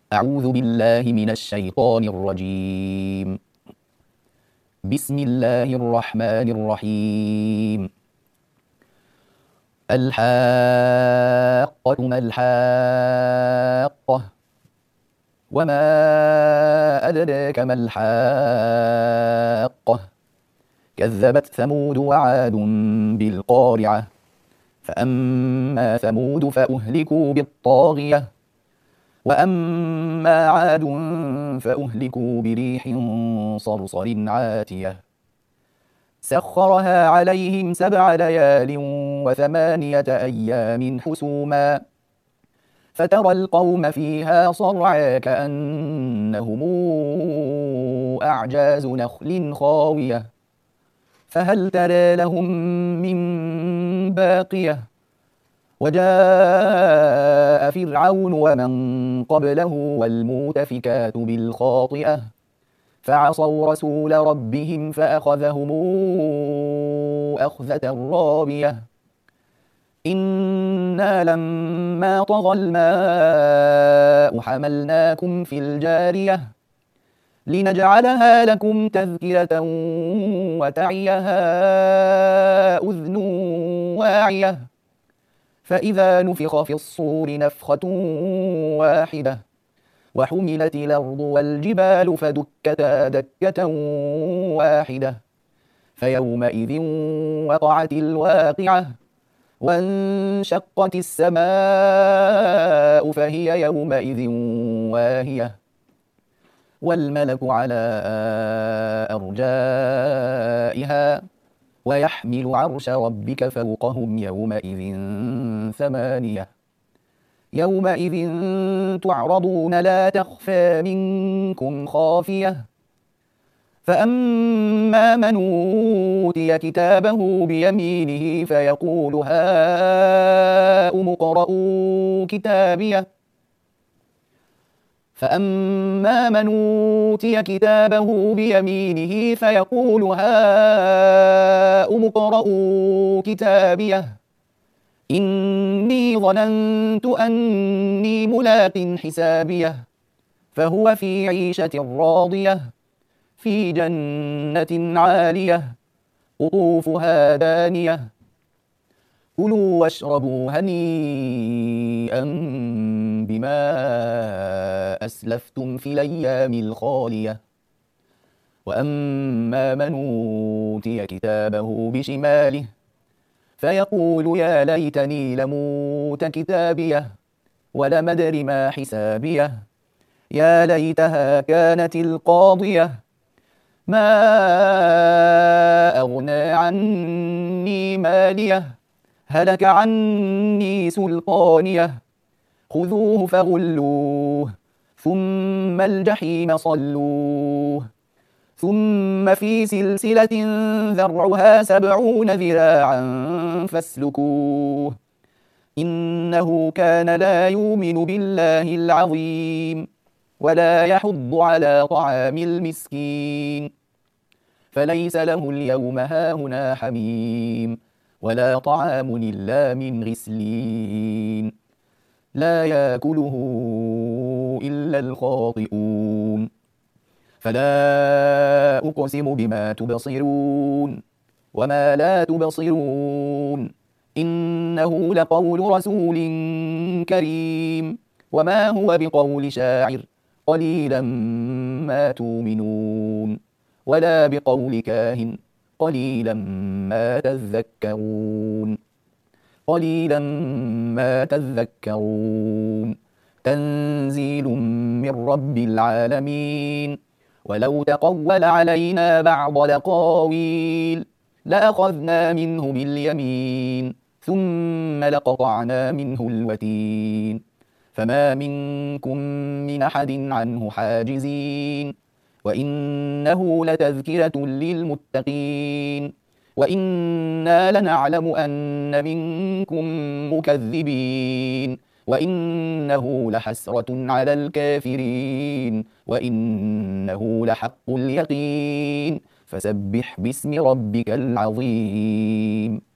أعوذ بالله من الشيطان الرجيم. بسم الله الرحمن الرحيم. الحاقة ما الحاقة، وما أدراك ما الحاقة. كذبت ثمود وعاد بالقارعة، فأما ثمود فأهلكوا بالطاغية، وأما عاد فأهلكوا بريح صرصر عاتية سخرها عليهم 7 ليال و8 أيام حسوما، فترى القوم فيها صرعى كأنهم أعجاز نخل خاوية، فهل ترى لهم من باقية. وجاء فرعون ومن قبله والمؤتفكات بالخاطئة، فعصوا رسول ربهم فأخذهم أخذة رابية. إنا لما طغى الماء حملناكم في الجارية، لنجعلها لكم تذكرة وتعيها أذن واعية. فإذا نفخ في الصور نفخة واحدة، وحملت الأرض والجبال فدكتا دكة واحدة، فيومئذ وقعت الواقعة، وانشقت السماء فهي يومئذ واهية، والملك على أرجائها، ويحمل عرش ربك فوقهم يومئذ 8. يومئذ تعرضون لا تخفى منكم خافية. فأما من أوتي كتابه بيمينه فيقول هاؤم اقرءوا كتابيه. فأما من أوتي كتابه بيمينه فيقول هاؤم اقرءوا كتابيه، إني ظننت أني ملاق حسابيه. فهو في عيشة راضية، في جنة عالية، قطوفها دانية. كلوا واشربوا هنيئا بما أسلفتم في الأيام الخالية. وأما من أوتي كتابه بشماله فيقول يا ليتني لموت كتابيه، ولم أدر ما حسابيه. يا ليتها كانت القاضية، ما أغنى عني ماليه، هلك عني سلطانيه. خذوه فغلوه، ثم الجحيم صلوه، ثم في سلسلة ذرعها 70 ذراعا فاسلكوه، إنه كان لا يؤمن بالله العظيم، ولا يحض على طعام المسكين. فليس له اليوم هاهنا حميم، ولا طعام إلا من غسلين، لا يأكله إلا الخاطئون. فلا أقسم بما تبصرون وما لا تبصرون، إنه لقول رسول كريم، وما هو بقول شاعر قليلا ما تؤمنون، ولا بقول كاهن قليلا ما تذكرون. قليلا ما تذكرون. تنزيل من رب العالمين. ولو تقول علينا بعض الأقاويل لأخذنا منه باليمين، ثم لقطعنا منه الوتين، فما منكم من أحد عنه حاجزين. وإنه لتذكرة للمتقين، وإنا لنعلم أن منكم مكذبين، وإنه لحسرة على الكافرين، وإنه لحق اليقين. فسبح باسم ربك العظيم.